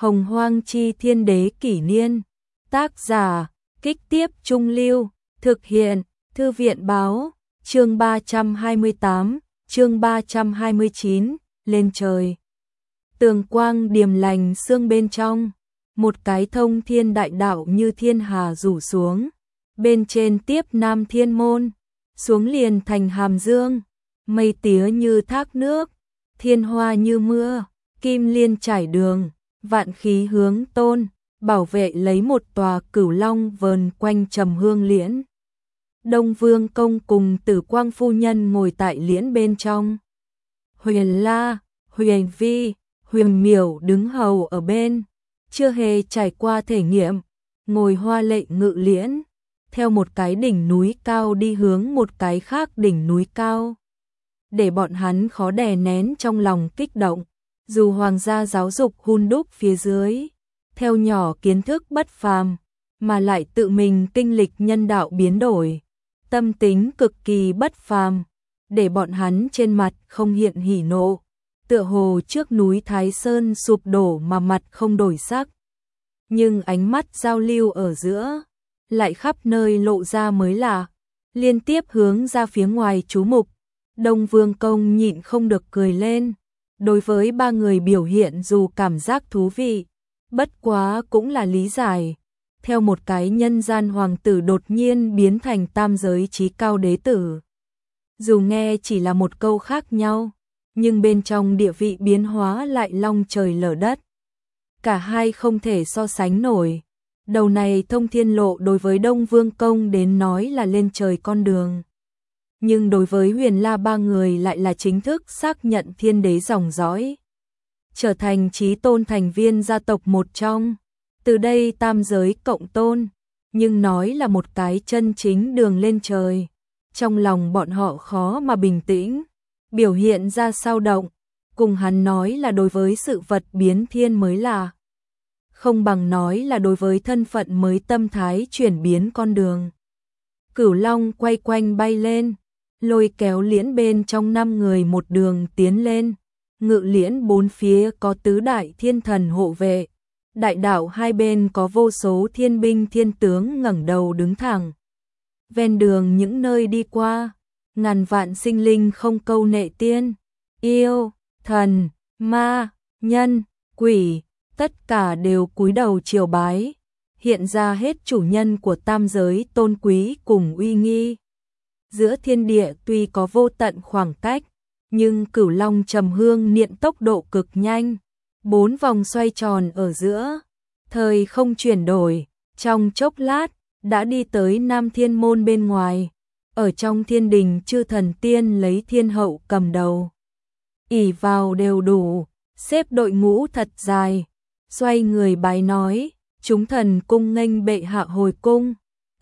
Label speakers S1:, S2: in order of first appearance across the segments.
S1: Hồng Hoang Chi Thiên Đế Kỷ Niên. Tác giả, Kích Tiếp Trung Lưu. Thực hiện, Thư viện Báo. Chương 328, chương 329, lên trời. Tường quang điềm lành sương bên trong. Một cái thông thiên đại đạo như thiên hà rủ xuống. Bên trên tiếp Nam Thiên Môn. Xuống liền thành Hàm Dương. Mây tía như thác nước. Thiên hoa như mưa. Kim liên trải đường. Vạn khí hướng tôn. Bảo vệ lấy một tòa Cửu Long vờn quanh trầm hương liễn. Đông Vương Công cùng Tử Quang Phu Nhân ngồi tại liễn bên trong. Huyền La, Huyền Vi, Huyền Miểu đứng hầu ở bên. Chưa hề trải qua thể nghiệm. Ngồi hoa lệ ngự liễn. Theo một cái đỉnh núi cao đi hướng một cái khác đỉnh núi cao. Để bọn hắn khó đè nén trong lòng kích động. Dù hoàng gia giáo dục hun đúc phía dưới. Theo nhỏ kiến thức bất phàm. Mà lại tự mình kinh lịch nhân đạo biến đổi. Tâm tính cực kỳ bất phàm. Để bọn hắn trên mặt không hiện hỉ nộ. Tựa hồ trước núi Thái Sơn sụp đổ mà mặt không đổi sắc. Nhưng ánh mắt giao lưu ở giữa. Lại khắp nơi lộ ra mới lạ. Liên tiếp hướng ra phía ngoài chú mục. Đông Vương Công nhịn không được cười lên. Đối với ba người biểu hiện dù cảm giác thú vị. Bất quá cũng là lý giải. Theo một cái nhân gian hoàng tử đột nhiên biến thành tam giới chí cao đế tử. Dù nghe chỉ là một câu khác nhau. Nhưng bên trong địa vị biến hóa lại long trời lở đất. Cả hai không thể so sánh nổi. Đầu này thông thiên lộ đối với Đông Vương Công đến nói là lên trời con đường. Nhưng đối với Huyền La ba người lại là chính thức xác nhận thiên đế dòng dõi. Trở thành chí tôn thành viên gia tộc một trong. Từ đây tam giới cộng tôn. Nhưng nói là một cái chân chính đường lên trời. Trong lòng bọn họ khó mà bình tĩnh. Biểu hiện ra sao động. Cùng hắn nói là đối với sự vật biến thiên mới là. Không bằng nói là đối với thân phận mới tâm thái chuyển biến con đường. Cửu Long quay quanh bay lên. Lôi kéo liễn bên trong 5 người một đường tiến lên. Ngự liễn bốn phía có tứ đại thiên thần hộ vệ. Đại đạo hai bên có vô số thiên binh thiên tướng ngẩng đầu đứng thẳng. Ven đường những nơi đi qua. Ngàn vạn sinh linh không câu nệ tiên. Yêu, thần, ma, nhân, quỷ. Tất cả đều cúi đầu triều bái. Hiện ra hết chủ nhân của tam giới tôn quý cùng uy nghi. Giữa thiên địa tuy có vô tận khoảng cách, nhưng Cửu Long trầm hương niệm tốc độ cực nhanh. 4 vòng xoay tròn ở giữa, thời không chuyển đổi, trong chốc lát, đã đi tới Nam Thiên Môn bên ngoài. Ở trong thiên đình chư thần tiên lấy thiên hậu cầm đầu. Ỷ vào đều đủ, xếp đội ngũ thật dài, xoay người bái nói, chúng thần cung nghênh bệ hạ hồi cung.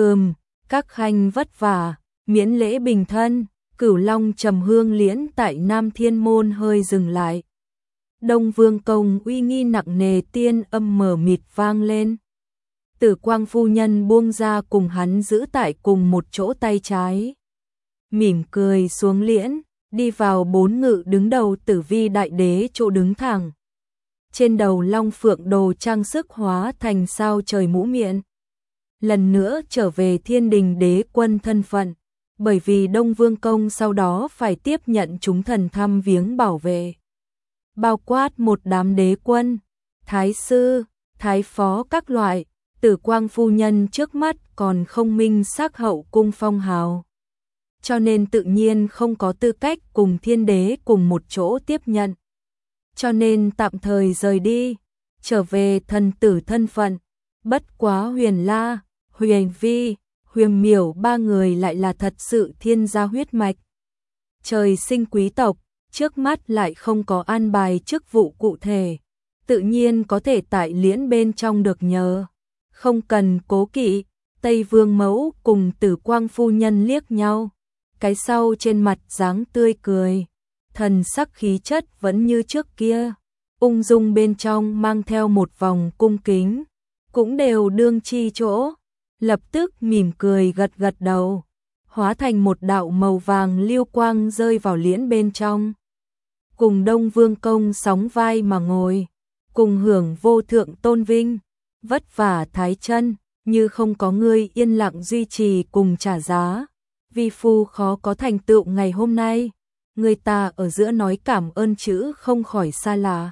S1: Các khanh vất vả. Miễn lễ bình thân. Cửu Long trầm hương liễn tại Nam Thiên Môn hơi dừng lại. Đông Vương Công uy nghi nặng nề tiên âm mờ mịt vang lên. Tử Quang Phu Nhân buông ra cùng hắn giữ tại cùng một chỗ tay trái. Mỉm cười xuống liễn, đi vào 4 ngự đứng đầu Tử Vi Đại Đế chỗ đứng thẳng. Trên đầu long phượng đồ trang sức hóa thành sao trời mũ miệng. Lần nữa trở về thiên đình đế quân thân phận. Bởi vì Đông Vương Công sau đó phải tiếp nhận chúng thần thăm viếng bảo vệ. Bao quát một đám đế quân, thái sư, thái phó các loại, Tử Quang Phu Nhân trước mắt còn không minh xác hậu cung phong hào. Cho nên tự nhiên không có tư cách cùng thiên đế cùng một chỗ tiếp nhận. Cho nên tạm thời rời đi, trở về thần tử thân phận. Bất quá Huyền La, Huyền Vi, Huyền Miểu ba người lại là thật sự thiên gia huyết mạch. Trời sinh quý tộc, trước mắt lại không có an bài chức vụ cụ thể. Tự nhiên có thể tại liễn bên trong được nhờ. Không cần cố kỵ. Tây Vương Mẫu cùng Tử Quang Phu Nhân liếc nhau. Cái sau trên mặt dáng tươi cười. Thần sắc khí chất vẫn như trước kia. Ung dung bên trong mang theo một vòng cung kính. Cũng đều đương chi chỗ. Lập tức mỉm cười gật gật đầu, hóa thành một đạo màu vàng lưu quang rơi vào liễn bên trong. Cùng Đông Vương Công sóng vai mà ngồi, cùng hưởng vô thượng tôn vinh, vất vả thái chân, như không có ngươi yên lặng duy trì cùng trả giá, vi phu khó có thành tựu ngày hôm nay. Người ta ở giữa nói cảm ơn chữ không khỏi xa lạ.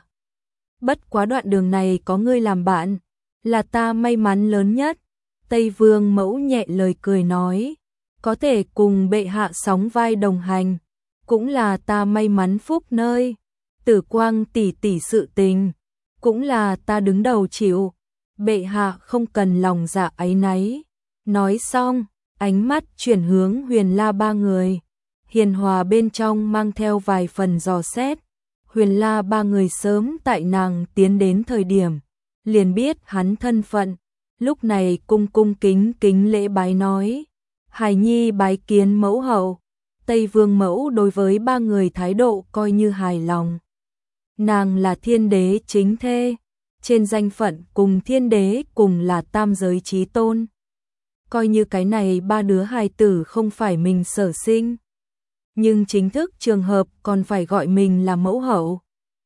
S1: Bất quá đoạn đường này có ngươi làm bạn, là ta may mắn lớn nhất. Tây Vương Mẫu nhẹ lời cười nói, có thể cùng bệ hạ sóng vai đồng hành, cũng là ta may mắn phúc nơi. Tử Quang tỷ tỷ sự tình, cũng là ta đứng đầu chịu, bệ hạ không cần lòng dạ áy náy. Nói xong, ánh mắt chuyển hướng Huyền La ba người, hiền hòa bên trong mang theo vài phần dò xét. Huyền La ba người sớm tại nàng tiến đến thời điểm, liền biết hắn thân phận, lúc này cung cung kính kính lễ bái nói, hài nhi bái kiến mẫu hậu. Tây Vương Mẫu đối với ba người thái độ coi như hài lòng. Nàng là thiên đế chính thê, trên danh phận cùng thiên đế cùng là tam giới chí tôn. Coi như cái này ba đứa hài tử không phải mình sở sinh, nhưng chính thức trường hợp còn phải gọi mình là mẫu hậu.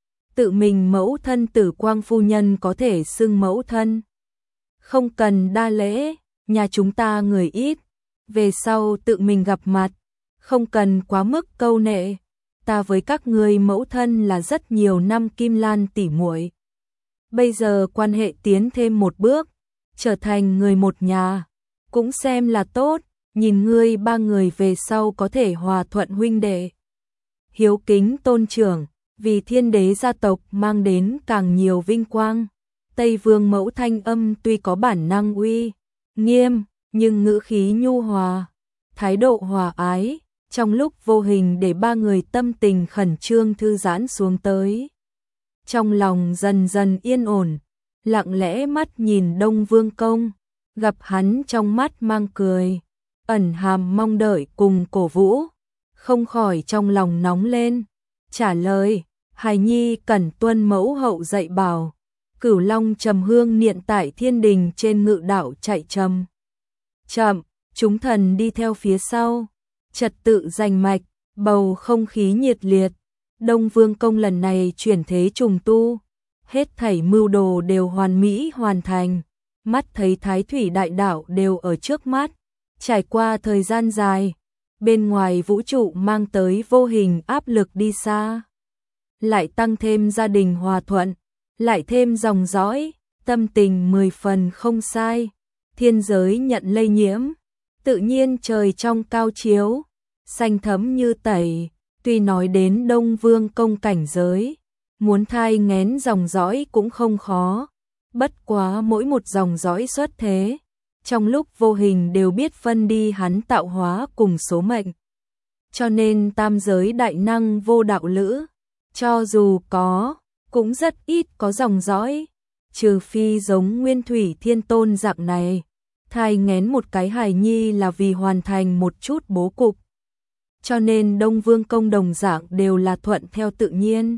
S1: Tự mình mẫu thân Tử Quang phu nhân có thể xưng mẫu thân. Không cần đa lễ, nhà chúng ta người ít, về sau tự mình gặp mặt, không cần quá mức câu nệ. Ta với các ngươi mẫu thân là rất nhiều năm Kim Lan tỉ muội. Bây giờ quan hệ tiến thêm một bước, trở thành người một nhà, cũng xem là tốt, nhìn ngươi ba người về sau có thể hòa thuận huynh đệ. Hiếu kính tôn trưởng, vì thiên đế gia tộc mang đến càng nhiều vinh quang. Tây Vương Mẫu thanh âm tuy có bản năng uy nghiêm, nhưng ngữ khí nhu hòa, thái độ hòa ái, trong lúc vô hình để ba người tâm tình khẩn trương thư giãn xuống tới. Trong lòng dần dần yên ổn, lặng lẽ mắt nhìn Đông Vương công, gặp hắn trong mắt mang cười, ẩn hàm mong đợi cùng cổ vũ, không khỏi trong lòng nóng lên, trả lời, hài nhi cẩn tuân mẫu hậu dạy bảo. Cửu Long trầm hương niệm tại thiên đình trên ngự đạo chạy chậm, chúng thần đi theo phía sau, trật tự rành mạch, bầu không khí nhiệt liệt. Đông Vương công lần này chuyển thế trùng tu, hết thảy mưu đồ đều hoàn mỹ hoàn thành, mắt thấy Thái Thủy đại đạo đều ở trước mắt. Trải qua thời gian dài, bên ngoài vũ trụ mang tới vô hình áp lực đi xa, lại tăng thêm gia đình hòa thuận, lại thêm dòng dõi, tâm tình 10 phần không sai. Thiên giới nhận lây nhiễm, tự nhiên trời trong cao chiếu, xanh thấm như tẩy. Tuy nói đến Đông Vương công cảnh giới, muốn thai nghén dòng dõi cũng không khó, bất quá mỗi một dòng dõi xuất thế, trong lúc vô hình đều biết phân đi hắn tạo hóa cùng số mệnh. Cho nên tam giới đại năng vô đạo lữ, cho dù có, cũng rất ít có dòng dõi, trừ phi giống Nguyên Thủy Thiên Tôn dạng này, thai nghén một cái hài nhi là vì hoàn thành một chút bố cục. Cho nên Đông Vương công đồng dạng đều là thuận theo tự nhiên.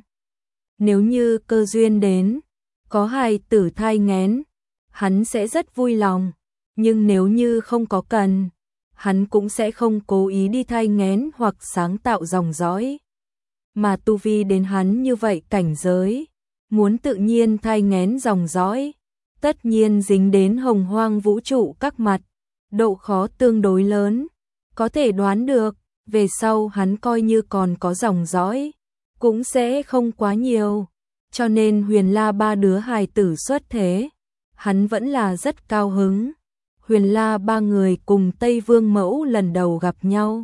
S1: Nếu như cơ duyên đến, có hài tử thai nghén, hắn sẽ rất vui lòng, nhưng nếu như không có cần, hắn cũng sẽ không cố ý đi thai nghén hoặc sáng tạo dòng dõi. Mà tu vi đến hắn như vậy cảnh giới, muốn tự nhiên thai nghén dòng dõi, tất nhiên dính đến hồng hoang vũ trụ các mặt, độ khó tương đối lớn, có thể đoán được, về sau hắn coi như còn có dòng dõi, cũng sẽ không quá nhiều, cho nên Huyền La ba đứa hài tử xuất thế, hắn vẫn là rất cao hứng. Huyền La ba người cùng Tây Vương Mẫu lần đầu gặp nhau,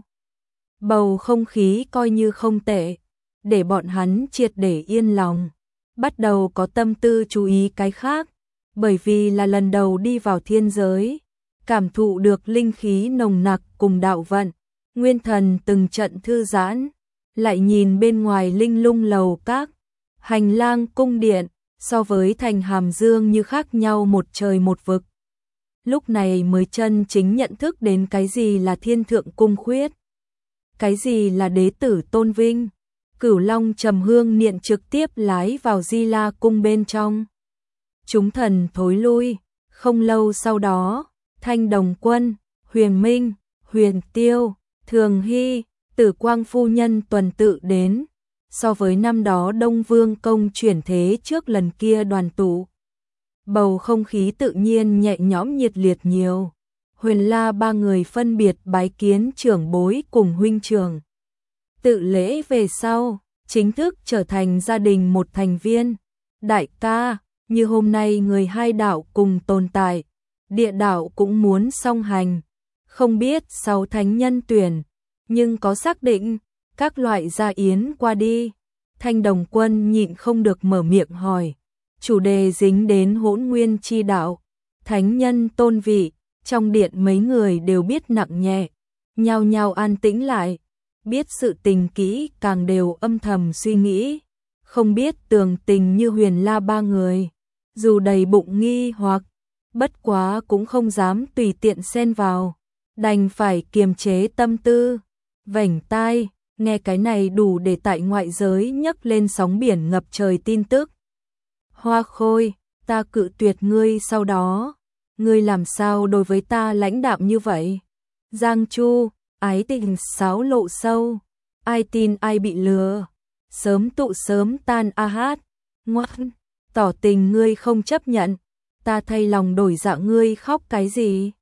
S1: bầu không khí coi như không tệ, để bọn hắn triệt để yên lòng, bắt đầu có tâm tư chú ý cái khác, bởi vì là lần đầu đi vào thiên giới, cảm thụ được linh khí nồng nặc cùng đạo vận, nguyên thần từng trận thư giãn, lại nhìn bên ngoài linh lung lầu các, hành lang cung điện, so với thành Hàm Dương như khác nhau một trời một vực. Lúc này mới chân chính nhận thức đến cái gì là thiên thượng cung khuyết, cái gì là đế tử tôn vinh. Cửu Long trầm hương niệm trực tiếp lái vào Di La cung bên trong. Chúng thần thối lui, không lâu sau đó, Thanh Đồng Quân, Huyền Minh, Huyền Tiêu, Thường Hy, Tử Quang phu nhân tuần tự đến, so với năm đó Đông Vương công chuyển thế trước lần kia đoàn tụ. Bầu không khí tự nhiên nhẹ nhõm nhiệt liệt nhiều. Huyền La ba người phân biệt bái kiến trưởng bối cùng huynh trưởng. Tự lễ về sau, chính thức trở thành gia đình một thành viên. Đại ca, như hôm nay người hai đạo cùng tồn tại, địa đạo cũng muốn song hành. Không biết sau thánh nhân tuyển, nhưng có xác định, các loại gia yến qua đi. Thanh Đồng Quân nhịn không được mở miệng hỏi. Chủ đề dính đến Hỗn Nguyên chi đạo, thánh nhân tôn vị, trong điện mấy người đều biết nặng nhẹ, nhao nhao an tĩnh lại, biết sự tình kỹ càng đều âm thầm suy nghĩ, không biết tường tình như Huyền La ba người, dù đầy bụng nghi hoặc, bất quá cũng không dám tùy tiện xen vào, đành phải kiềm chế tâm tư, vểnh tai, nghe cái này đủ để tại ngoại giới nhấc lên sóng biển ngập trời tin tức. Hoa Khôi, ta cự tuyệt ngươi sau đó, ngươi làm sao đối với ta lãnh đạm như vậy? Giang Chu, ái tình xáo lộ sâu, ai tin ai bị lừa, sớm tụ sớm tan a hát, ngoan, tỏ tình ngươi không chấp nhận, ta thay lòng đổi dạ ngươi khóc cái gì?